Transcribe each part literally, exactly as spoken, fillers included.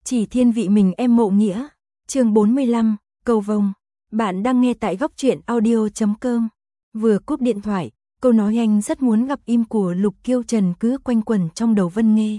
Chỉ thiên vị mình em mộ nghĩa. Chương bốn mươi lăm, cầu vồng. Bạn đang nghe tại góc truyện audio chấm com. Vừa cúp điện thoại, câu nói anh rất muốn gặp im của Lục Kiêu Trần cứ quanh quẩn trong đầu Vân Nghê.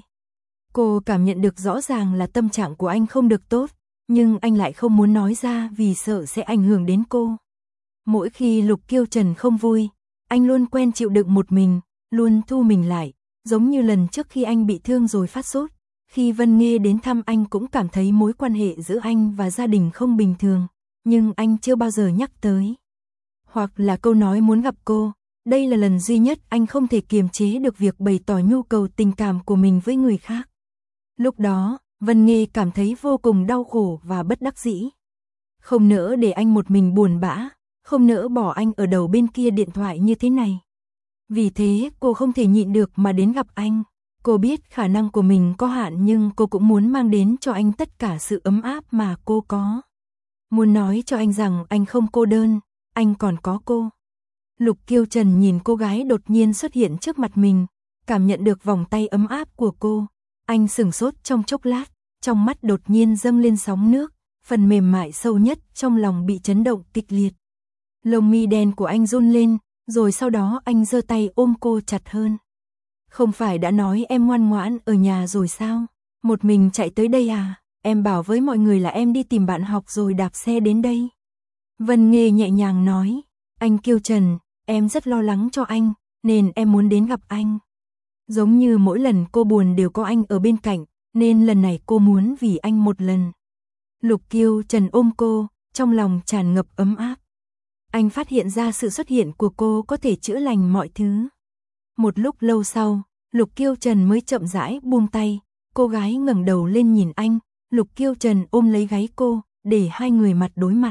Cô cảm nhận được rõ ràng là tâm trạng của anh không được tốt, nhưng anh lại không muốn nói ra vì sợ sẽ ảnh hưởng đến cô. Mỗi khi Lục Kiêu Trần không vui, anh luôn quen chịu đựng một mình, luôn thu mình lại, giống như lần trước khi anh bị thương rồi phát sốt. Khi Vân Nghê đến thăm anh cũng cảm thấy mối quan hệ giữa anh và gia đình không bình thường, nhưng anh chưa bao giờ nhắc tới. Hoặc là câu nói muốn gặp cô, đây là lần duy nhất anh không thể kiềm chế được việc bày tỏ nhu cầu tình cảm của mình với người khác. Lúc đó, Vân Nghê cảm thấy vô cùng đau khổ và bất đắc dĩ. Không nỡ để anh một mình buồn bã, không nỡ bỏ anh ở đầu bên kia điện thoại như thế này. Vì thế cô không thể nhịn được mà đến gặp anh. Cô biết khả năng của mình có hạn nhưng cô cũng muốn mang đến cho anh tất cả sự ấm áp mà cô có. Muốn nói cho anh rằng anh không cô đơn, anh còn có cô. Lục Kiêu Trần nhìn cô gái đột nhiên xuất hiện trước mặt mình, cảm nhận được vòng tay ấm áp của cô. Anh sửng sốt trong chốc lát, trong mắt đột nhiên dâng lên sóng nước, phần mềm mại sâu nhất trong lòng bị chấn động kịch liệt. Lông mi đen của anh run lên, rồi sau đó anh giơ tay ôm cô chặt hơn. Không phải đã nói em ngoan ngoãn ở nhà rồi sao? Một mình chạy tới đây à? Em bảo với mọi người là em đi tìm bạn học rồi đạp xe đến đây. Vân Nghê nhẹ nhàng nói, anh Kiêu Trần, em rất lo lắng cho anh, nên em muốn đến gặp anh. Giống như mỗi lần cô buồn đều có anh ở bên cạnh, nên lần này cô muốn vì anh một lần. Lục Kiêu Trần ôm cô, trong lòng tràn ngập ấm áp. Anh phát hiện ra sự xuất hiện của cô có thể chữa lành mọi thứ. Một lúc lâu sau, Lục Kiêu Trần mới chậm rãi buông tay, cô gái ngẩng đầu lên nhìn anh, Lục Kiêu Trần ôm lấy gáy cô, để hai người mặt đối mặt.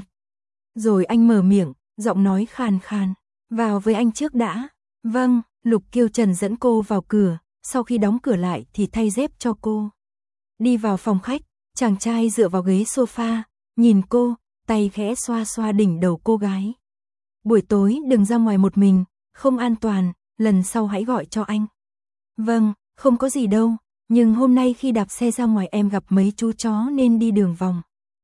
Rồi anh mở miệng, giọng nói khàn khàn, vào với anh trước đã. Vâng, Lục Kiêu Trần dẫn cô vào cửa, sau khi đóng cửa lại thì thay dép cho cô. Đi vào phòng khách, chàng trai dựa vào ghế sofa, nhìn cô, tay khẽ xoa xoa đỉnh đầu cô gái. Buổi tối đừng ra ngoài một mình, không an toàn, lần sau hãy gọi cho anh. Vâng, không có gì đâu, nhưng hôm nay khi đạp xe ra ngoài em gặp mấy chú chó nên đi đường vòng.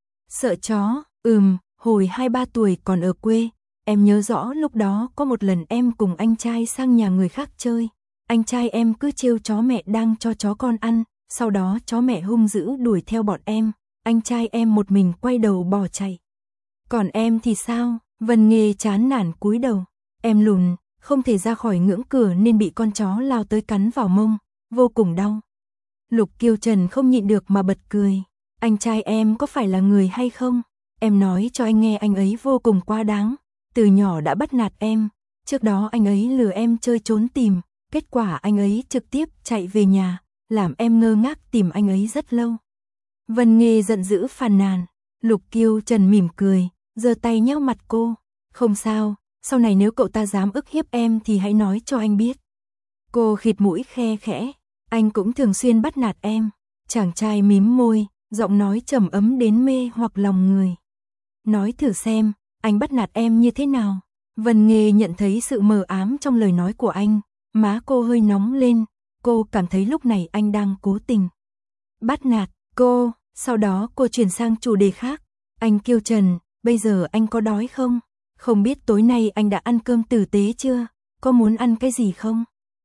Sợ chó, ừm, hồi hai ba tuổi còn ở quê, em nhớ rõ lúc đó có một lần em cùng anh trai sang nhà người khác chơi. Anh trai em cứ trêu chó mẹ đang cho chó con ăn, sau đó chó mẹ hung dữ đuổi theo bọn em, anh trai em một mình quay đầu bỏ chạy. Còn em thì sao? Vân Nghê chán nản cúi đầu, em lùn, không thể ra khỏi ngưỡng cửa nên bị con chó lao tới cắn vào mông, vô cùng đau. Lục Kiêu Trần không nhịn được mà bật cười, anh trai em có phải là người hay không? Em nói cho anh nghe anh ấy vô cùng quá đáng, từ nhỏ đã bắt nạt em, trước đó anh ấy lừa em chơi trốn tìm, kết quả anh ấy trực tiếp chạy về nhà, làm em ngơ ngác tìm anh ấy rất lâu. Vân Nghê giận dữ phàn nàn, Lục Kiêu Trần mỉm cười, giơ tay nhéo mặt cô, không sao, sau này nếu cậu ta dám ức hiếp em thì hãy nói cho anh biết. Cô khịt mũi khe khẽ, anh cũng thường xuyên bắt nạt em. Chàng trai mím môi, giọng nói trầm ấm đến mê hoặc lòng người. Nói thử xem, anh bắt nạt em như thế nào? Vân Nghê nhận thấy sự mờ ám trong lời nói của anh, má cô hơi nóng lên, cô cảm thấy lúc này anh đang cố tình bắt nạt cô. Sau đó cô chuyển sang chủ đề khác, anh Kiêu Trần, bây giờ anh có đói không? Không biết tối nay anh đã ăn cơm tử tế chưa? Có muốn ăn cái gì không?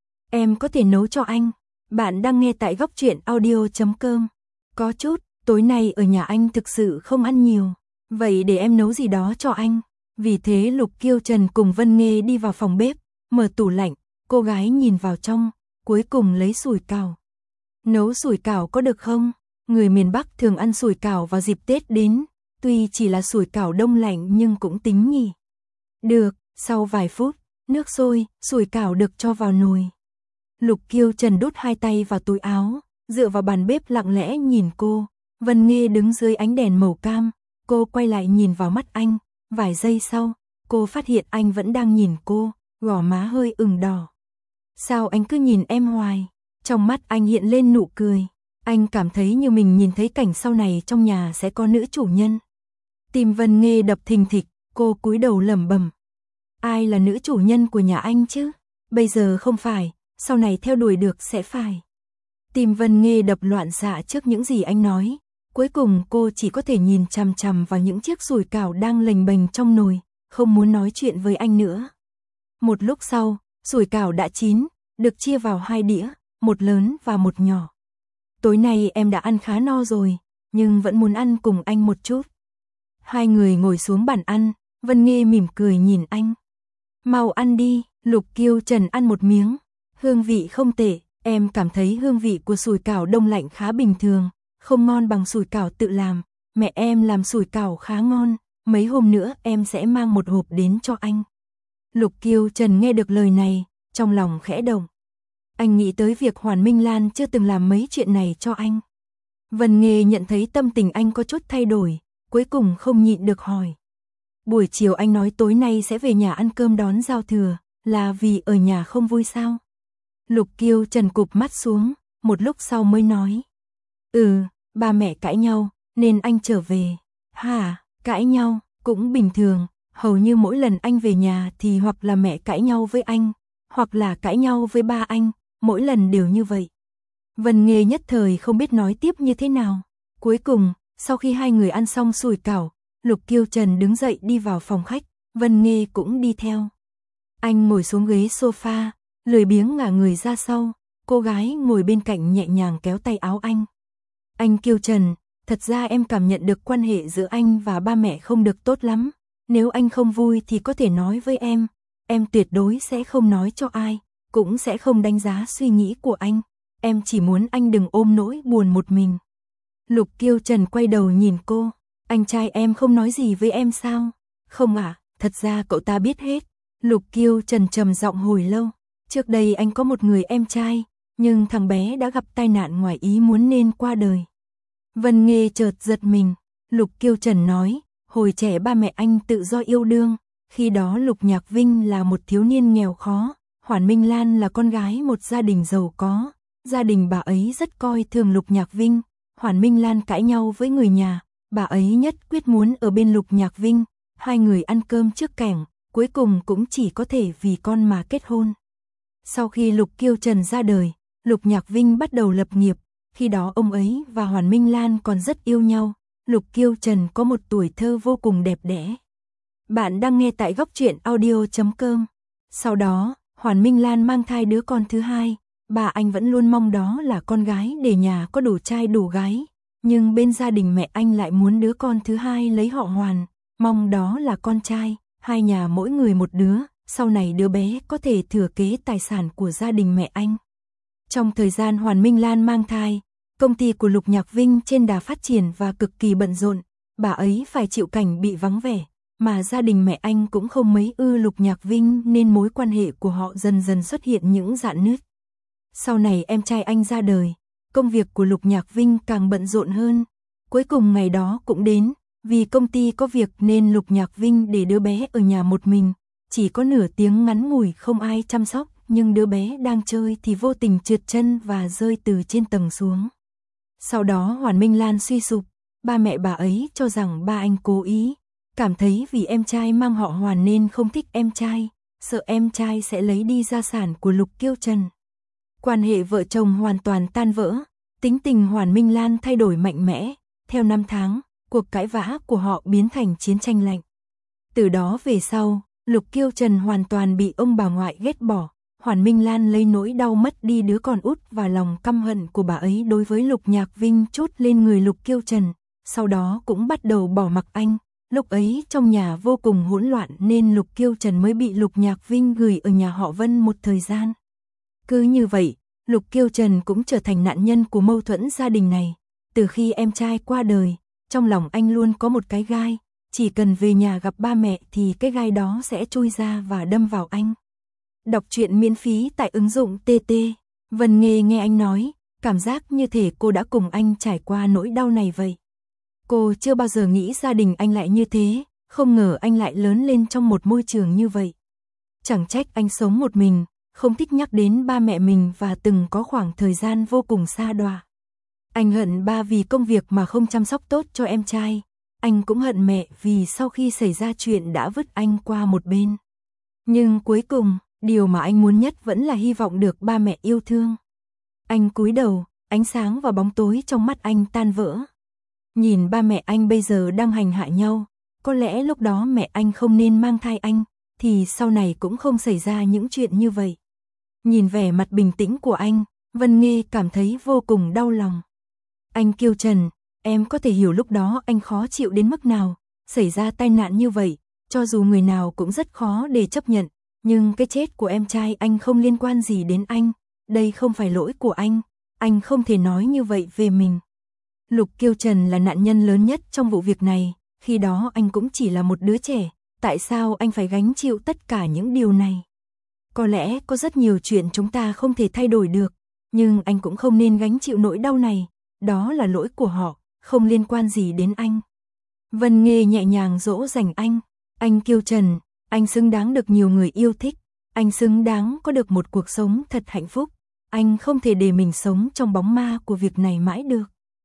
Em có thể nấu cho anh. Bạn đang nghe tại góc truyện audio chấm com. Có chút, tối nay ở nhà anh thực sự không ăn nhiều. Vậy để em nấu gì đó cho anh. Vì thế Lục Kiêu Trần cùng Vân Nghê đi vào phòng bếp, mở tủ lạnh, cô gái nhìn vào trong, cuối cùng lấy sủi cảo. Nấu sủi cảo có được không? Người miền Bắc thường ăn sủi cảo vào dịp Tết đến, tuy chỉ là sủi cảo đông lạnh nhưng cũng tính nhỉ. Được, sau vài phút, nước sôi, sủi cảo được cho vào nồi. Lục Kiêu Trần đút hai tay vào túi áo, dựa vào bàn bếp lặng lẽ nhìn cô. Vân Nghê đứng dưới ánh đèn màu cam, cô quay lại nhìn vào mắt anh, vài giây sau, cô phát hiện anh vẫn đang nhìn cô, gò má hơi ửng đỏ. Sao anh cứ nhìn em hoài? Trong mắt anh hiện lên nụ cười, anh cảm thấy như mình nhìn thấy cảnh sau này trong nhà sẽ có nữ chủ nhân. Tim Vân Nghê đập thình thịch, cô cúi đầu lẩm bẩm. Ai là nữ chủ nhân của nhà anh chứ? Bây giờ không phải, sau này theo đuổi được sẽ phải. Tim Vân Nghê đập loạn xạ trước những gì anh nói, Cuối cùng cô chỉ có thể nhìn chằm chằm vào những chiếc sủi cảo đang lềnh bềnh trong nồi, không muốn nói chuyện với anh nữa. Một lúc sau, sủi cảo đã chín, được chia vào hai đĩa, một lớn và một nhỏ. Tối nay em đã ăn khá no rồi, nhưng vẫn muốn ăn cùng anh một chút. Hai người ngồi xuống bàn ăn, Vân Nghê mỉm cười nhìn anh. Mau ăn đi, Lục Kiêu Trần ăn một miếng. Hương vị không tệ, em cảm thấy hương vị của sủi cảo đông lạnh khá bình thường, không ngon bằng sủi cảo tự làm. Mẹ em làm sủi cảo khá ngon, mấy hôm nữa em sẽ mang một hộp đến cho anh. Lục Kiêu Trần nghe được lời này, trong lòng khẽ động. Anh nghĩ tới việc Hoàn Minh Lan chưa từng làm mấy chuyện này cho anh. Vân Nghê nhận thấy tâm tình anh có chút thay đổi, cuối cùng không nhịn được hỏi. Buổi chiều anh nói tối nay sẽ về nhà ăn cơm đón giao thừa, là vì ở nhà không vui sao? Lục Kiêu Trần cụp mắt xuống, một lúc sau mới nói. Ừ, ba mẹ cãi nhau, nên anh trở về. Hả, cãi nhau, cũng bình thường, hầu như mỗi lần anh về nhà thì hoặc là mẹ cãi nhau với anh, hoặc là cãi nhau với ba anh, mỗi lần đều như vậy. Vân Nghê nhất thời không biết nói tiếp như thế nào. Cuối cùng, sau khi hai người ăn xong sủi cảo, Lục Kiêu Trần đứng dậy đi vào phòng khách, Vân Nghê cũng đi theo. Anh ngồi xuống ghế sofa, lười biếng ngả người ra sau, cô gái ngồi bên cạnh nhẹ nhàng kéo tay áo anh. Anh Kiêu Trần, thật ra em cảm nhận được quan hệ giữa anh và ba mẹ không được tốt lắm. Nếu anh không vui thì có thể nói với em, em tuyệt đối sẽ không nói cho ai, cũng sẽ không đánh giá suy nghĩ của anh. Em chỉ muốn anh đừng ôm nỗi buồn một mình. Lục Kiêu Trần quay đầu nhìn cô. Anh trai em không nói gì với em sao? Không ạ, à, thật ra cậu ta biết hết. Lục Kiêu Trần trầm giọng hồi lâu. Trước đây anh có một người em trai, nhưng thằng bé đã gặp tai nạn ngoài ý muốn nên qua đời. Vân Nghê chợt giật mình. Lục Kiêu Trần nói, hồi trẻ ba mẹ anh tự do yêu đương. Khi đó Lục Nhạc Vinh là một thiếu niên nghèo khó, Hoàn Minh Lan là con gái một gia đình giàu có. Gia đình bà ấy rất coi thường Lục Nhạc Vinh. Hoàn Minh Lan cãi nhau với người nhà, bà ấy nhất quyết muốn ở bên Lục Nhạc Vinh. Hai người ăn cơm trước kẻng, cuối cùng cũng chỉ có thể vì con mà kết hôn. Sau khi Lục Kiêu Trần ra đời, Lục Nhạc Vinh bắt đầu lập nghiệp. Khi đó ông ấy và Hoàn Minh Lan còn rất yêu nhau. Lục Kiêu Trần có một tuổi thơ vô cùng đẹp đẽ. Bạn đang nghe tại góc truyện audio chấm com. Sau đó, Hoàn Minh Lan mang thai đứa con thứ hai. Bà anh vẫn luôn mong đó là con gái để nhà có đủ trai đủ gái. Nhưng bên gia đình mẹ anh lại muốn đứa con thứ hai lấy họ Hoàn, mong đó là con trai, hai nhà mỗi người một đứa, sau này đứa bé có thể thừa kế tài sản của gia đình mẹ anh. Trong thời gian Hoàn Minh Lan mang thai, công ty của Lục Nhạc Vinh trên đà phát triển và cực kỳ bận rộn, bà ấy phải chịu cảnh bị vắng vẻ, mà gia đình mẹ anh cũng không mấy ưa Lục Nhạc Vinh nên mối quan hệ của họ dần dần xuất hiện những rạn nứt. Sau này em trai anh ra đời, công việc của Lục Nhạc Vinh càng bận rộn hơn. Cuối cùng ngày đó cũng đến, vì công ty có việc nên Lục Nhạc Vinh để đứa bé ở nhà một mình, chỉ có nửa tiếng ngắn ngủi không ai chăm sóc, nhưng đứa bé đang chơi thì vô tình trượt chân và rơi từ trên tầng xuống. Sau đó Hoàn Minh Lan suy sụp, ba mẹ bà ấy cho rằng ba anh cố ý, cảm thấy vì em trai mang họ Hoàn nên không thích em trai, sợ em trai sẽ lấy đi gia sản của Lục Kiêu Trần. Quan hệ vợ chồng hoàn toàn tan vỡ, tính tình Hoàn Minh Lan thay đổi mạnh mẽ, theo năm tháng, cuộc cãi vã của họ biến thành chiến tranh lạnh. Từ đó về sau, Lục Kiêu Trần hoàn toàn bị ông bà ngoại ghét bỏ, Hoàn Minh Lan lấy nỗi đau mất đi đứa con út và lòng căm hận của bà ấy đối với Lục Nhạc Vinh trút lên người Lục Kiêu Trần, sau đó cũng bắt đầu bỏ mặc anh. Lúc ấy trong nhà vô cùng hỗn loạn nên Lục Kiêu Trần mới bị Lục Nhạc Vinh gửi ở nhà họ Vân một thời gian. Cứ như vậy, Lục Kiêu Trần cũng trở thành nạn nhân của mâu thuẫn gia đình này. Từ khi em trai qua đời, trong lòng anh luôn có một cái gai, chỉ cần về nhà gặp ba mẹ thì cái gai đó sẽ chui ra và đâm vào anh. Đọc truyện miễn phí tại ứng dụng tê tê. Vân Nghê nghe anh nói, cảm giác như thể cô đã cùng anh trải qua nỗi đau này vậy. Cô chưa bao giờ nghĩ gia đình anh lại như thế, không ngờ anh lại lớn lên trong một môi trường như vậy. Chẳng trách anh sống một mình, không thích nhắc đến ba mẹ mình và từng có khoảng thời gian vô cùng xa đọa. Anh hận ba vì công việc mà không chăm sóc tốt cho em trai. Anh cũng hận mẹ vì sau khi xảy ra chuyện đã vứt anh qua một bên. Nhưng cuối cùng, điều mà anh muốn nhất vẫn là hy vọng được ba mẹ yêu thương. Anh cúi đầu, ánh sáng và bóng tối trong mắt anh tan vỡ. Nhìn ba mẹ anh bây giờ đang hành hạ nhau, có lẽ lúc đó mẹ anh không nên mang thai anh, thì sau này cũng không xảy ra những chuyện như vậy. Nhìn vẻ mặt bình tĩnh của anh, Vân Nghê cảm thấy vô cùng đau lòng. Anh Kiêu Trần, em có thể hiểu lúc đó anh khó chịu đến mức nào, xảy ra tai nạn như vậy, cho dù người nào cũng rất khó để chấp nhận, nhưng cái chết của em trai anh không liên quan gì đến anh, đây không phải lỗi của anh, anh không thể nói như vậy về mình. Lục Kiêu Trần là nạn nhân lớn nhất trong vụ việc này, khi đó anh cũng chỉ là một đứa trẻ, tại sao anh phải gánh chịu tất cả những điều này? Có lẽ có rất nhiều chuyện chúng ta không thể thay đổi được, nhưng anh cũng không nên gánh chịu nỗi đau này, đó là lỗi của họ, không liên quan gì đến anh. Vân Nghê nhẹ nhàng dỗ dành anh, anh Kiêu Trần, anh xứng đáng được nhiều người yêu thích, anh xứng đáng có được một cuộc sống thật hạnh phúc, anh không thể để mình sống trong bóng ma của việc này mãi được.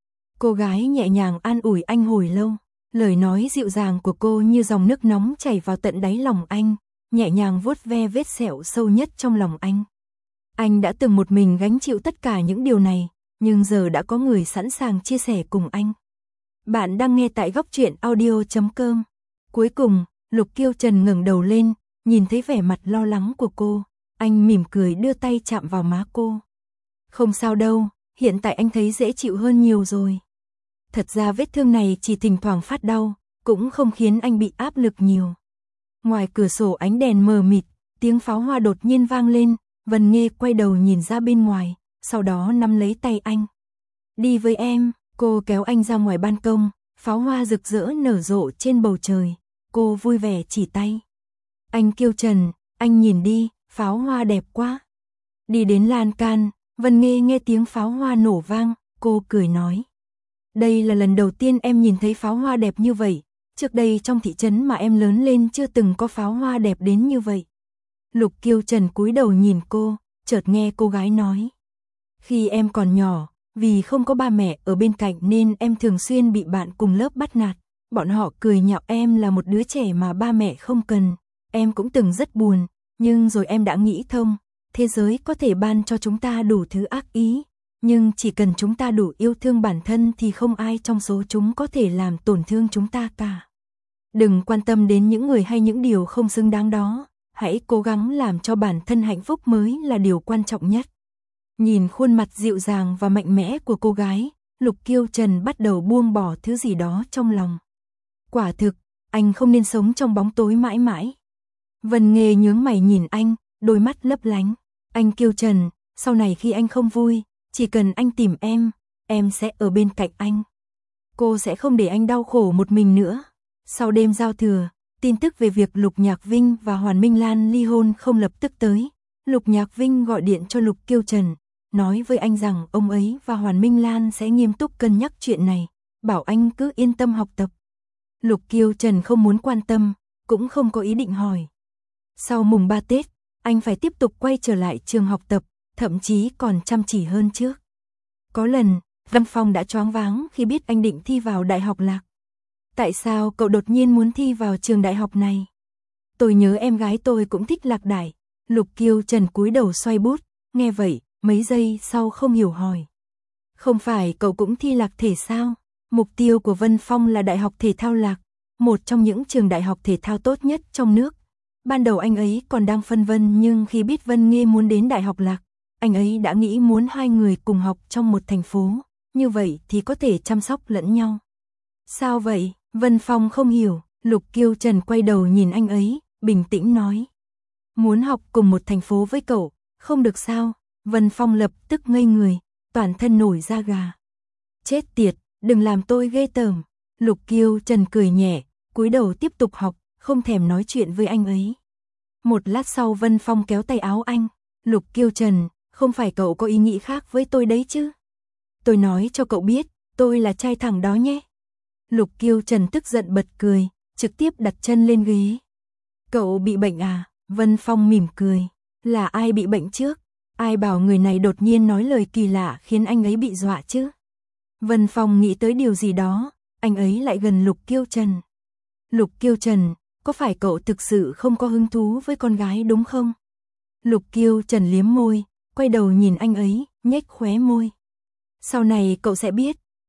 Cô gái nhẹ nhàng an ủi anh hồi lâu, lời nói dịu dàng của cô như dòng nước nóng chảy vào tận đáy lòng anh, nhẹ nhàng vuốt ve vết sẹo sâu nhất trong lòng anh. Anh đã từng một mình gánh chịu tất cả những điều này, nhưng giờ đã có người sẵn sàng chia sẻ cùng anh. Bạn đang nghe tại góc truyện audio chấm com. Cuối cùng, Lục Kiêu Trần ngẩng đầu lên, nhìn thấy vẻ mặt lo lắng của cô, anh mỉm cười đưa tay chạm vào má cô. Không sao đâu, hiện tại anh thấy dễ chịu hơn nhiều rồi. Thật ra vết thương này chỉ thỉnh thoảng phát đau, cũng không khiến anh bị áp lực nhiều. Ngoài cửa sổ ánh đèn mờ mịt, tiếng pháo hoa đột nhiên vang lên, Vân Nghê quay đầu nhìn ra bên ngoài, sau đó nắm lấy tay anh. Đi với em, cô kéo anh ra ngoài ban công, pháo hoa rực rỡ nở rộ trên bầu trời, cô vui vẻ chỉ tay. Anh Kiêu Trần, anh nhìn đi, pháo hoa đẹp quá. Đi đến lan can, Vân Nghê nghe tiếng pháo hoa nổ vang, cô cười nói. Đây là lần đầu tiên em nhìn thấy pháo hoa đẹp như vậy, trước đây trong thị trấn mà em lớn lên chưa từng có pháo hoa đẹp đến như vậy. Lục Kiêu Trần cúi đầu nhìn cô, chợt nghe cô gái nói. Khi em còn nhỏ, vì không có ba mẹ ở bên cạnh nên em thường xuyên bị bạn cùng lớp bắt nạt. Bọn họ cười nhạo em là một đứa trẻ mà ba mẹ không cần. Em cũng từng rất buồn, nhưng rồi em đã nghĩ thông. Thế giới có thể ban cho chúng ta đủ thứ ác ý, nhưng chỉ cần chúng ta đủ yêu thương bản thân thì không ai trong số chúng có thể làm tổn thương chúng ta cả. Đừng quan tâm đến những người hay những điều không xứng đáng đó, hãy cố gắng làm cho bản thân hạnh phúc mới là điều quan trọng nhất. Nhìn khuôn mặt dịu dàng và mạnh mẽ của cô gái, Lục Kiêu Trần bắt đầu buông bỏ thứ gì đó trong lòng. Quả thực, anh không nên sống trong bóng tối mãi mãi. Vân Nghê nhướng mày nhìn anh, đôi mắt lấp lánh. Anh Kiêu Trần, sau này khi anh không vui, chỉ cần anh tìm em, em sẽ ở bên cạnh anh. Cô sẽ không để anh đau khổ một mình nữa. Sau đêm giao thừa, tin tức về việc Lục Nhạc Vinh và Hoàn Minh Lan ly hôn không lập tức tới. Lục Nhạc Vinh gọi điện cho Lục Kiêu Trần, nói với anh rằng ông ấy và Hoàn Minh Lan sẽ nghiêm túc cân nhắc chuyện này, bảo anh cứ yên tâm học tập. Lục Kiêu Trần không muốn quan tâm, cũng không có ý định hỏi. Sau mùng ba Tết, anh phải tiếp tục quay trở lại trường học tập, thậm chí còn chăm chỉ hơn trước. Có lần, Văn Phong đã choáng váng khi biết anh định thi vào Đại học Lạc. Tại sao cậu đột nhiên muốn thi vào trường đại học này? Tôi nhớ em gái tôi cũng thích Lạc Đại. Lục Kiêu Trần cúi đầu xoay bút, nghe vậy, mấy giây sau không hiểu hỏi. Không phải cậu cũng thi Lạc Thể sao? Mục tiêu của Vân Phong là Đại học Thể thao Lạc, một trong những trường đại học thể thao tốt nhất trong nước. Ban đầu anh ấy còn đang phân vân, nhưng khi biết Vân Nghê muốn đến Đại học Lạc, anh ấy đã nghĩ muốn hai người cùng học trong một thành phố, như vậy thì có thể chăm sóc lẫn nhau. Sao vậy? Vân Phong không hiểu. Lục Kiêu Trần quay đầu nhìn anh ấy, bình tĩnh nói. Muốn học cùng một thành phố với cậu, không được sao? Vân Phong lập tức ngây người, toàn thân nổi da gà. Chết tiệt, đừng làm tôi ghê tởm. Lục Kiêu Trần cười nhẹ, cúi đầu tiếp tục học, không thèm nói chuyện với anh ấy. Một lát sau Vân Phong kéo tay áo anh. Lục Kiêu Trần, không phải cậu có ý nghĩ khác với tôi đấy chứ? Tôi nói cho cậu biết, tôi là trai thẳng đó nhé. Lục Kiêu Trần tức giận bật cười, trực tiếp đặt chân lên ghế. Cậu bị bệnh à? Vân Phong mỉm cười. Là ai bị bệnh trước? Ai bảo người này đột nhiên nói lời kỳ lạ khiến anh ấy bị dọa chứ? Vân Phong nghĩ tới điều gì đó, anh ấy lại gần Lục Kiêu Trần. Lục Kiêu Trần, có phải cậu thực sự không có hứng thú với con gái đúng không? Lục Kiêu Trần liếm môi, quay đầu nhìn anh ấy, nhếch khóe môi. Sau này cậu sẽ biết,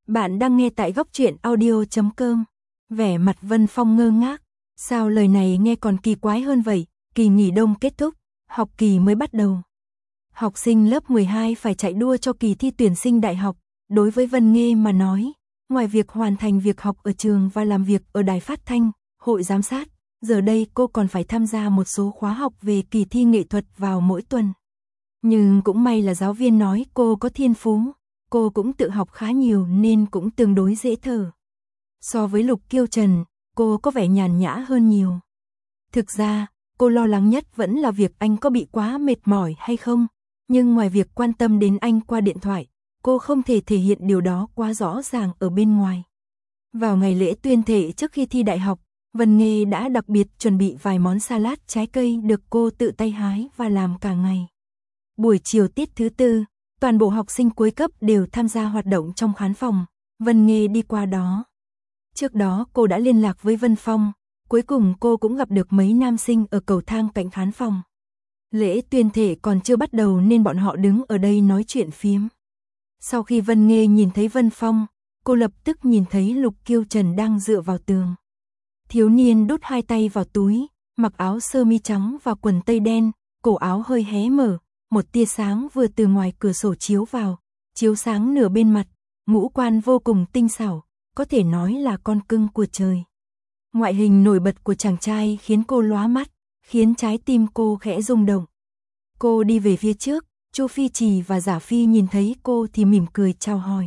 Bạn đang nghe tại góc truyện audio chấm com. Vẻ mặt Vân Phong ngơ ngác. Sao lời này nghe còn kỳ quái hơn vậy? Kỳ nghỉ đông kết thúc, học kỳ mới bắt đầu. Học sinh lớp mười hai phải chạy đua cho kỳ thi tuyển sinh đại học. Đối với Vân Nghê mà nói, ngoài việc hoàn thành việc học ở trường và làm việc ở đài phát thanh, hội giám sát, giờ đây cô còn phải tham gia một số khóa học về kỳ thi nghệ thuật vào mỗi tuần. Nhưng cũng may là giáo viên nói cô có thiên phú, cô cũng tự học khá nhiều nên cũng tương đối dễ thở. So với Lục Kiêu Trần, cô có vẻ nhàn nhã hơn nhiều. Thực ra, cô lo lắng nhất vẫn là việc anh có bị quá mệt mỏi hay không, nhưng ngoài việc quan tâm đến anh qua điện thoại, cô không thể thể hiện điều đó quá rõ ràng ở bên ngoài. Vào ngày lễ tuyên thệ trước khi thi đại học, Vân Nghê đã đặc biệt chuẩn bị vài món salad trái cây được cô tự tay hái và làm cả ngày. Buổi chiều tiết thứ tư, toàn bộ học sinh cuối cấp đều tham gia hoạt động trong khán phòng, Vân Nghê đi qua đó. Trước đó cô đã liên lạc với Vân Phong, cuối cùng cô cũng gặp được mấy nam sinh ở cầu thang cạnh khán phòng. Lễ tuyên thệ còn chưa bắt đầu nên bọn họ đứng ở đây nói chuyện phiếm. Sau khi Vân Nghê nhìn thấy Vân Phong, cô lập tức nhìn thấy Lục Kiêu Trần đang dựa vào tường. Thiếu niên đút hai tay vào túi, mặc áo sơ mi trắng và quần tây đen, cổ áo hơi hé mở, một tia sáng vừa từ ngoài cửa sổ chiếu vào, chiếu sáng nửa bên mặt, ngũ quan vô cùng tinh xảo, có thể nói là con cưng của trời. Ngoại hình nổi bật của chàng trai khiến cô lóa mắt, khiến trái tim cô khẽ rung động. Cô đi về phía trước, Chu Phi Trì và Giả Phi nhìn thấy cô thì mỉm cười chào hỏi.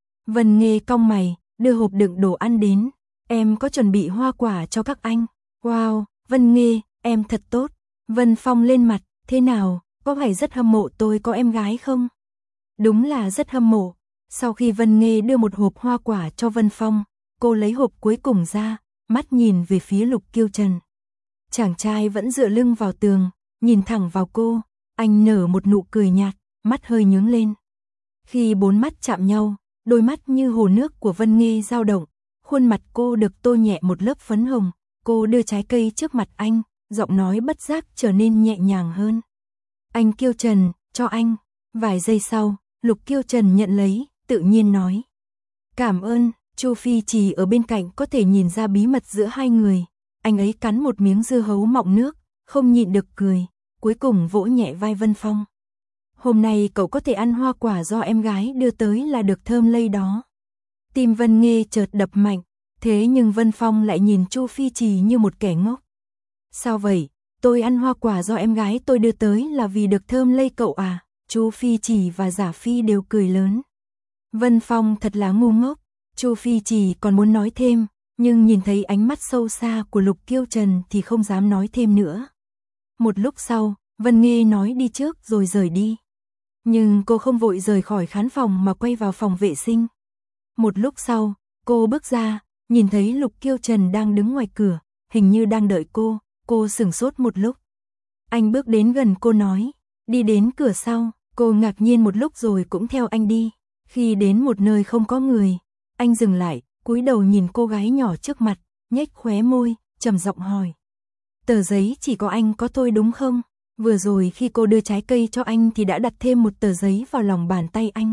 Vân Nghê cong mày, đưa hộp đựng đồ ăn đến. Em có chuẩn bị hoa quả cho các anh. Wow, Vân Nghê, em thật tốt. Vân Phong lên mặt, thế nào, có phải rất hâm mộ tôi có em gái không? Đúng là rất hâm mộ. Sau khi Vân Nghê đưa một hộp hoa quả cho Vân Phong, cô lấy hộp cuối cùng ra, mắt nhìn về phía Lục Kiêu Trần. Chàng trai vẫn dựa lưng vào tường, nhìn thẳng vào cô, anh nở một nụ cười nhạt, mắt hơi nhướng lên. Khi bốn mắt chạm nhau, đôi mắt như hồ nước của Vân Nghê dao động, khuôn mặt cô được tô nhẹ một lớp phấn hồng, cô đưa trái cây trước mặt anh, giọng nói bất giác trở nên nhẹ nhàng hơn. Anh Kiêu Trần, cho anh. Vài giây sau, Lục Kiêu Trần nhận lấy, tự nhiên nói. Cảm ơn. Chu Phi Trì ở bên cạnh có thể nhìn ra bí mật giữa hai người. Anh ấy cắn một miếng dưa hấu mọng nước, không nhịn được cười, cuối cùng vỗ nhẹ vai Vân Phong. Hôm nay cậu có thể ăn hoa quả do em gái đưa tới là được thơm lây đó. Tim Vân Nghê chợt đập mạnh, thế nhưng Vân Phong lại nhìn Chu Phi Trì như một kẻ ngốc. Sao vậy? Tôi ăn hoa quả do em gái tôi đưa tới là vì được thơm lây cậu à? Chu Phi Trì và Giả Phi đều cười lớn. Vân Phong thật là ngu ngốc. Chu Phi Trì còn muốn nói thêm, nhưng nhìn thấy ánh mắt sâu xa của Lục Kiêu Trần thì không dám nói thêm nữa. Một lúc sau, Vân Nghê nói đi trước rồi rời đi. Nhưng cô không vội rời khỏi khán phòng mà quay vào phòng vệ sinh. Một lúc sau, cô bước ra, nhìn thấy Lục Kiêu Trần đang đứng ngoài cửa, hình như đang đợi cô, cô sửng sốt một lúc. Anh bước đến gần cô nói, đi đến cửa sau, cô ngạc nhiên một lúc rồi cũng theo anh đi. Khi đến một nơi không có người, anh dừng lại, cúi đầu nhìn cô gái nhỏ trước mặt, nhếch khóe môi, trầm giọng hỏi. Tờ giấy chỉ có anh có thôi đúng không? Vừa rồi khi cô đưa trái cây cho anh thì đã đặt thêm một tờ giấy vào lòng bàn tay anh.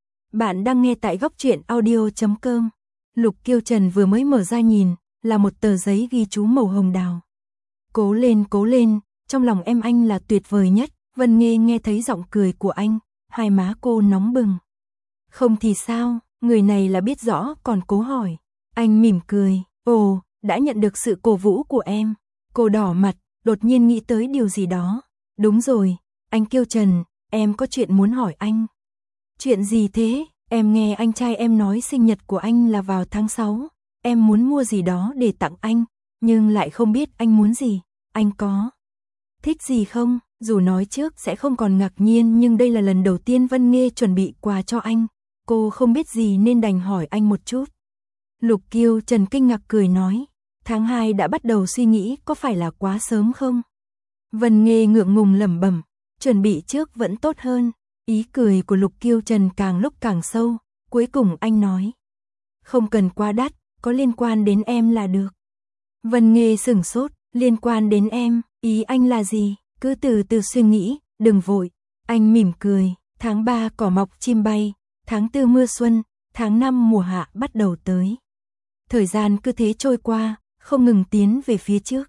Bạn đang nghe tại góc truyện audio chấm com. Lục Kiêu Trần vừa mới mở ra nhìn, là một tờ giấy ghi chú màu hồng đào. Cố lên, cố lên, trong lòng em anh là tuyệt vời nhất. Vân Nghê nghe thấy giọng cười của anh, hai má cô nóng bừng. Không thì sao, người này là biết rõ còn cố hỏi. Anh mỉm cười, ồ, đã nhận được sự cổ vũ của em. Cô đỏ mặt, đột nhiên nghĩ tới điều gì đó. Đúng rồi, anh Kiêu Trần, em có chuyện muốn hỏi anh. Chuyện gì thế? Em nghe anh trai em nói sinh nhật của anh là vào tháng sáu. Em muốn mua gì đó để tặng anh, nhưng lại không biết anh muốn gì. Anh có thích gì không? Dù nói trước sẽ không còn ngạc nhiên nhưng đây là lần đầu tiên Vân Nghê chuẩn bị quà cho anh. Cô không biết gì nên đành hỏi anh một chút. Lục Kiêu Trần kinh ngạc cười nói, tháng hai đã bắt đầu suy nghĩ có phải là quá sớm không? Vân Nghê ngượng ngùng lẩm bẩm, chuẩn bị trước vẫn tốt hơn. Ý cười của Lục Kiêu Trần càng lúc càng sâu, cuối cùng anh nói. Không cần quá đắt, có liên quan đến em là được. Vân Nghê sửng sốt, liên quan đến em, ý anh là gì? Cứ từ từ suy nghĩ, đừng vội. Anh mỉm cười, tháng ba cỏ mọc chim bay, tháng tư mưa xuân, tháng năm mùa hạ bắt đầu tới. Thời gian cứ thế trôi qua, không ngừng tiến về phía trước.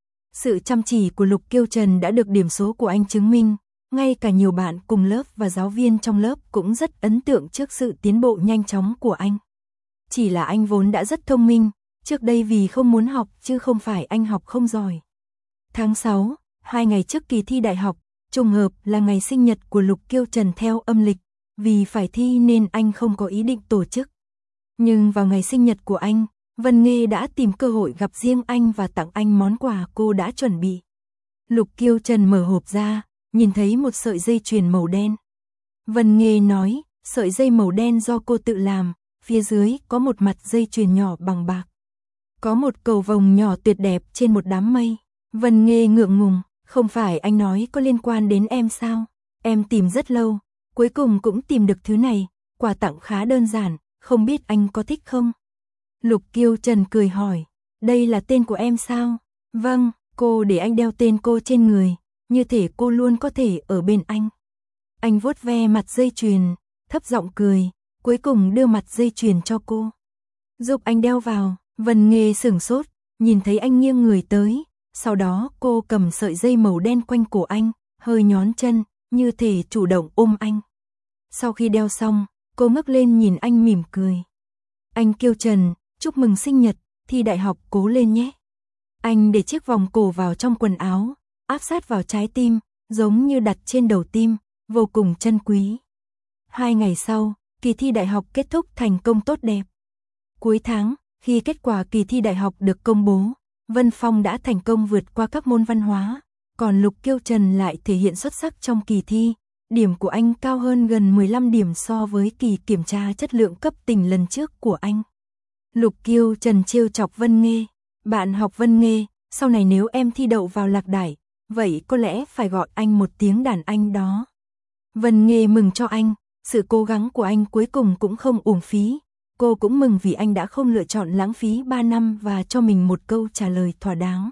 Sự chăm chỉ của Lục Kiêu Trần đã được điểm số của anh chứng minh, ngay cả nhiều bạn cùng lớp và giáo viên trong lớp cũng rất ấn tượng trước sự tiến bộ nhanh chóng của anh. Chỉ là anh vốn đã rất thông minh, trước đây vì không muốn học chứ không phải anh học không giỏi. Tháng sáu, hai ngày trước kỳ thi đại học, trùng hợp là ngày sinh nhật của Lục Kiêu Trần theo âm lịch, vì phải thi nên anh không có ý định tổ chức. Nhưng vào ngày sinh nhật của anh, Vân Nghê đã tìm cơ hội gặp riêng anh và tặng anh món quà cô đã chuẩn bị. Lục Kiêu Trần mở hộp ra, nhìn thấy một sợi dây chuyền màu đen. Vân Nghê nói, sợi dây màu đen do cô tự làm, phía dưới có một mặt dây chuyền nhỏ bằng bạc. Có một cầu vồng nhỏ tuyệt đẹp trên một đám mây. Vân Nghê ngượng ngùng, không phải anh nói có liên quan đến em sao? Em tìm rất lâu, cuối cùng cũng tìm được thứ này, quà tặng khá đơn giản, không biết anh có thích không? Lục Kiêu Trần cười hỏi, đây là tên của em sao? Vâng, cô để anh đeo tên cô trên người, như thể cô luôn có thể ở bên anh. Anh vuốt ve mặt dây chuyền, thấp giọng cười, cuối cùng đưa mặt dây chuyền cho cô. Giúp anh đeo vào. Vân Nghê sửng sốt, nhìn thấy anh nghiêng người tới, sau đó cô cầm sợi dây màu đen quanh cổ anh, hơi nhón chân, như thể chủ động ôm anh. Sau khi đeo xong, cô ngước lên nhìn anh mỉm cười. Anh Kiêu Trần, chúc mừng sinh nhật, thi đại học cố lên nhé. Anh để chiếc vòng cổ vào trong quần áo, áp sát vào trái tim, giống như đặt trên đầu tim, vô cùng trân quý. Hai ngày sau, kỳ thi đại học kết thúc thành công tốt đẹp. Cuối tháng, khi kết quả kỳ thi đại học được công bố, Vân Phong đã thành công vượt qua các môn văn hóa, còn Lục Kiêu Trần lại thể hiện xuất sắc trong kỳ thi, điểm của anh cao hơn gần mười lăm điểm so với kỳ kiểm tra chất lượng cấp tỉnh lần trước của anh. Lục Kiêu Trần trêu chọc Vân Nghê, bạn học Vân Nghê, sau này nếu em thi đậu vào Lạc Đải, vậy có lẽ phải gọi anh một tiếng đàn anh đó. Vân Nghê mừng cho anh, sự cố gắng của anh cuối cùng cũng không uổng phí. Cô cũng mừng vì anh đã không lựa chọn lãng phí ba năm và cho mình một câu trả lời thỏa đáng.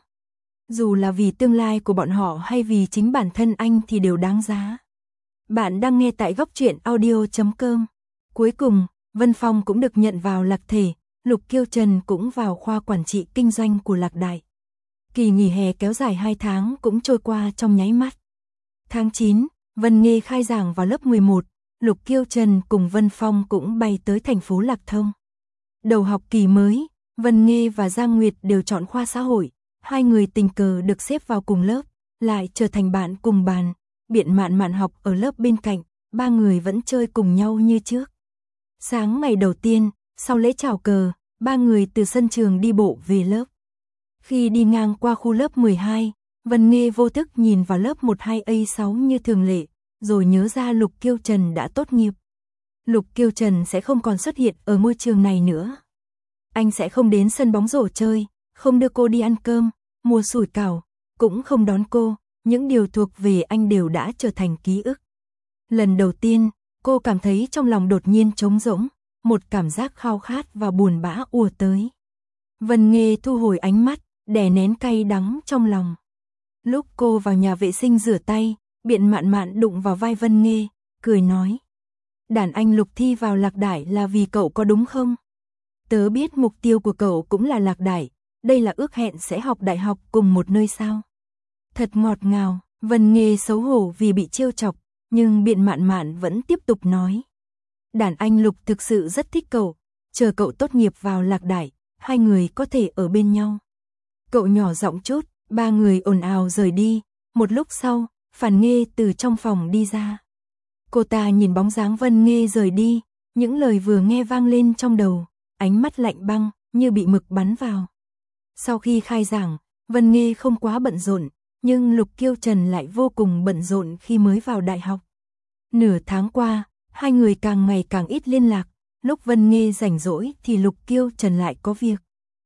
Dù là vì tương lai của bọn họ hay vì chính bản thân anh thì đều đáng giá. Bạn đang nghe tại góc truyện audio chấm com. Cuối cùng, Vân Phong cũng được nhận vào Lạc Thể, Lục Kiêu Trần cũng vào khoa quản trị kinh doanh của Lạc Đại. Kỳ nghỉ hè kéo dài hai tháng cũng trôi qua trong nháy mắt. Tháng chín, Vân Nghê khai giảng vào lớp mười một. Lục Kiêu Trần cùng Vân Phong cũng bay tới thành phố Lạc Thông. Đầu học kỳ mới, Vân Nghê và Giang Nguyệt đều chọn khoa xã hội, hai người tình cờ được xếp vào cùng lớp, lại trở thành bạn cùng bàn. Biện Mạn Mạn học ở lớp bên cạnh, ba người vẫn chơi cùng nhau như trước. Sáng ngày đầu tiên, sau lễ chào cờ, ba người từ sân trường đi bộ về lớp. Khi đi ngang qua khu lớp mười hai, Vân Nghê vô thức nhìn vào lớp một hai A sáu như thường lệ, rồi nhớ ra Lục Kiêu Trần đã tốt nghiệp. Lục Kiêu Trần sẽ không còn xuất hiện ở môi trường này nữa. Anh sẽ không đến sân bóng rổ chơi, không đưa cô đi ăn cơm, mua sủi cảo, cũng không đón cô, những điều thuộc về anh đều đã trở thành ký ức. Lần đầu tiên, cô cảm thấy trong lòng đột nhiên trống rỗng, một cảm giác khao khát và buồn bã ùa tới. Vân Nghê thu hồi ánh mắt, đè nén cay đắng trong lòng. Lúc cô vào nhà vệ sinh rửa tay, Biện Mạn Mạn đụng vào vai Vân Nghê, cười nói. Đàn anh Lục thi vào Lạc Đải là vì cậu có đúng không? Tớ biết mục tiêu của cậu cũng là Lạc Đải, đây là ước hẹn sẽ học đại học cùng một nơi sao? Thật ngọt ngào, Vân Nghê xấu hổ vì bị trêu chọc, nhưng Biện Mạn Mạn vẫn tiếp tục nói. Đàn anh Lục thực sự rất thích cậu, chờ cậu tốt nghiệp vào Lạc Đải, hai người có thể ở bên nhau. Cậu nhỏ giọng chút, ba người ồn ào rời đi, một lúc sau, Phản Nghê từ trong phòng đi ra. Cô ta nhìn bóng dáng Vân Nghê rời đi, những lời vừa nghe vang lên trong đầu, ánh mắt lạnh băng, như bị mực bắn vào. Sau khi khai giảng, Vân Nghê không quá bận rộn, nhưng Lục Kiêu Trần lại vô cùng bận rộn khi mới vào đại học. Nửa tháng qua, hai người càng ngày càng ít liên lạc, lúc Vân Nghê rảnh rỗi thì Lục Kiêu Trần lại có việc.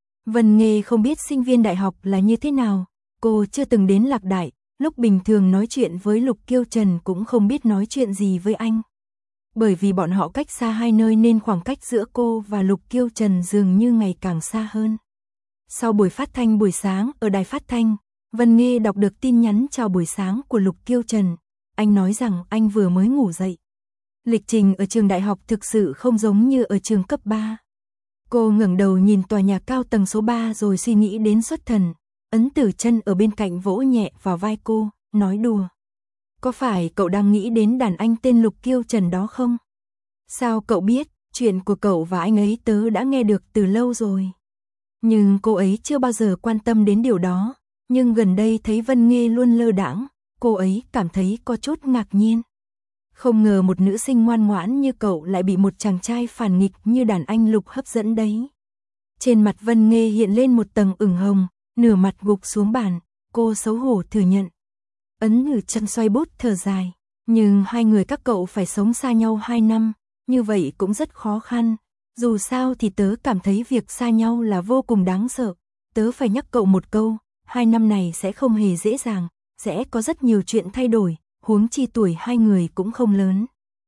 Vân Nghê không biết sinh viên đại học là như thế nào, cô chưa từng đến Lạc Đại, lúc bình thường nói chuyện với Lục Kiêu Trần cũng không biết nói chuyện gì với anh. Bởi vì bọn họ cách xa hai nơi nên khoảng cách giữa cô và Lục Kiêu Trần dường như ngày càng xa hơn. Sau buổi phát thanh buổi sáng ở đài phát thanh, Vân Nghê đọc được tin nhắn chào buổi sáng của Lục Kiêu Trần. Anh nói rằng anh vừa mới ngủ dậy. Lịch trình ở trường đại học thực sự không giống như ở trường cấp ba. Cô ngẩng đầu nhìn tòa nhà cao tầng số ba rồi suy nghĩ đến xuất thần. Ấn Tử Chân ở bên cạnh vỗ nhẹ vào vai cô, nói đùa. Có phải cậu đang nghĩ đến đàn anh tên Lục Kiêu Trần đó không? Sao cậu biết, chuyện của cậu và anh ấy tớ đã nghe được từ lâu rồi. Nhưng cô ấy chưa bao giờ quan tâm đến điều đó. Nhưng gần đây thấy Vân Nghê luôn lơ đãng, cô ấy cảm thấy có chút ngạc nhiên. Không ngờ một nữ sinh ngoan ngoãn như cậu lại bị một chàng trai phản nghịch như đàn anh Lục hấp dẫn đấy. Trên mặt Vân Nghê hiện lên một tầng ửng hồng, nửa mặt gục xuống bàn, cô xấu hổ thừa nhận. Ấn Tử Chân xoay bút thở dài, nhưng hai người các cậu phải sống xa nhau hai năm, như vậy cũng rất khó khăn. Dù sao thì tớ cảm thấy việc xa nhau là vô cùng đáng sợ. Tớ phải nhắc cậu một câu, hai năm này sẽ không hề dễ dàng, sẽ có rất nhiều chuyện thay đổi, huống chi tuổi hai người cũng không lớn.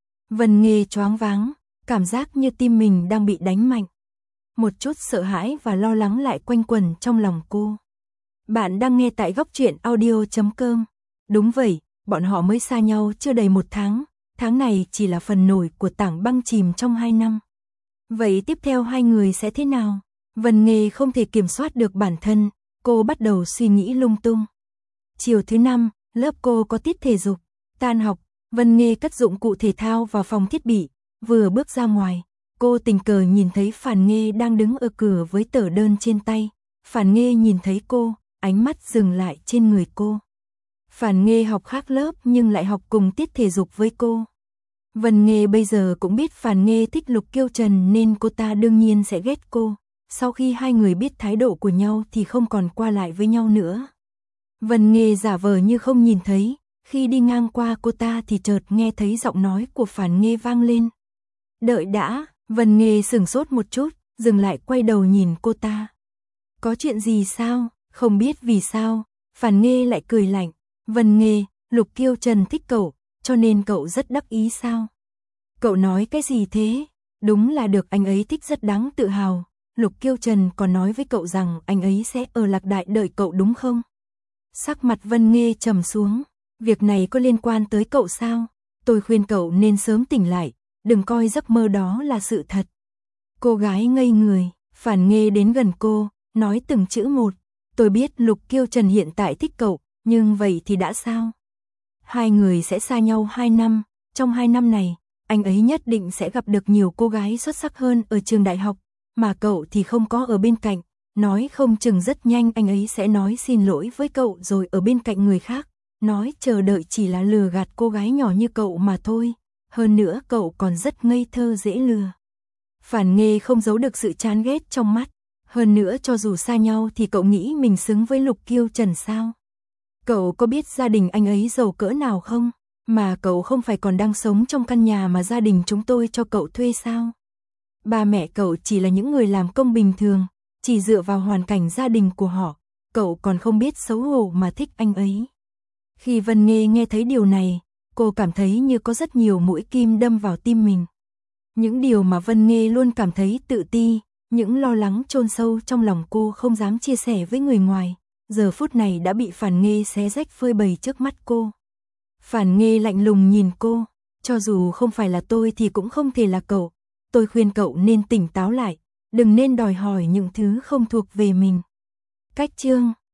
Vân Nghê choáng váng, cảm giác như tim mình đang bị đánh mạnh. Một chút sợ hãi và lo lắng lại quanh quẩn trong lòng cô. Bạn đang nghe tại góc truyện audio chấm com. Đúng vậy, bọn họ mới xa nhau chưa đầy một tháng, tháng này chỉ là phần nổi của tảng băng chìm trong hai năm. Vậy tiếp theo hai người sẽ thế nào? Vân Nghê không thể kiểm soát được bản thân, cô bắt đầu suy nghĩ lung tung. Chiều thứ năm, lớp cô có tiết thể dục, tan học, Vân Nghê cất dụng cụ thể thao vào phòng thiết bị, vừa bước ra ngoài, cô tình cờ nhìn thấy Phản Nghê đang đứng ở cửa với tờ đơn trên tay. Phản Nghê nhìn thấy cô, ánh mắt dừng lại trên người cô. Phản Nghê học khác lớp nhưng lại học cùng tiết thể dục với cô. Vân Nghê bây giờ cũng biết Phản Nghê thích Lục Kiêu Trần nên cô ta đương nhiên sẽ ghét cô. Sau khi hai người biết thái độ của nhau thì không còn qua lại với nhau nữa. Vân Nghê giả vờ như không nhìn thấy, khi đi ngang qua cô ta thì chợt nghe thấy giọng nói của Phản Nghê vang lên. Đợi đã, Vân Nghê sửng sốt một chút, dừng lại quay đầu nhìn cô ta. Có chuyện gì sao? Không biết vì sao, Phản Nghê lại cười lạnh. Vân Nghê, Lục Kiêu Trần thích cậu, cho nên cậu rất đắc ý sao? Cậu nói cái gì thế? Đúng là được anh ấy thích rất đáng tự hào. Lục Kiêu Trần còn nói với cậu rằng anh ấy sẽ ở Lạc Đại đợi cậu đúng không? Sắc mặt Vân Nghê trầm xuống. Việc này có liên quan tới cậu sao? Tôi khuyên cậu nên sớm tỉnh lại, đừng coi giấc mơ đó là sự thật. Cô gái ngây người, Phản Nghê đến gần cô, nói từng chữ một. Tôi biết Lục Kiêu Trần hiện tại thích cậu, nhưng vậy thì đã sao? Hai người sẽ xa nhau hai năm, trong hai năm này, anh ấy nhất định sẽ gặp được nhiều cô gái xuất sắc hơn ở trường đại học, mà cậu thì không có ở bên cạnh, nói không chừng rất nhanh anh ấy sẽ nói xin lỗi với cậu rồi ở bên cạnh người khác, nói chờ đợi chỉ là lừa gạt cô gái nhỏ như cậu mà thôi, hơn nữa cậu còn rất ngây thơ dễ lừa. Phản Nghê không giấu được sự chán ghét trong mắt, hơn nữa cho dù xa nhau thì cậu nghĩ mình xứng với Lục Kiêu Trần sao? Cậu có biết gia đình anh ấy giàu cỡ nào không? Mà cậu không phải còn đang sống trong căn nhà mà gia đình chúng tôi cho cậu thuê sao? Ba mẹ cậu chỉ là những người làm công bình thường, chỉ dựa vào hoàn cảnh gia đình của họ, cậu còn không biết xấu hổ mà thích anh ấy. Khi Vân Nghê nghe thấy điều này, cô cảm thấy như có rất nhiều mũi kim đâm vào tim mình. Những điều mà Vân Nghê luôn cảm thấy tự ti, những lo lắng chôn sâu trong lòng cô không dám chia sẻ với người ngoài, giờ phút này đã bị Phản Nghê xé rách phơi bày trước mắt cô. Phản Nghê lạnh lùng nhìn cô, cho dù không phải là tôi thì cũng không thể là cậu, tôi khuyên cậu nên tỉnh táo lại, đừng nên đòi hỏi những thứ không thuộc về mình. Cách chương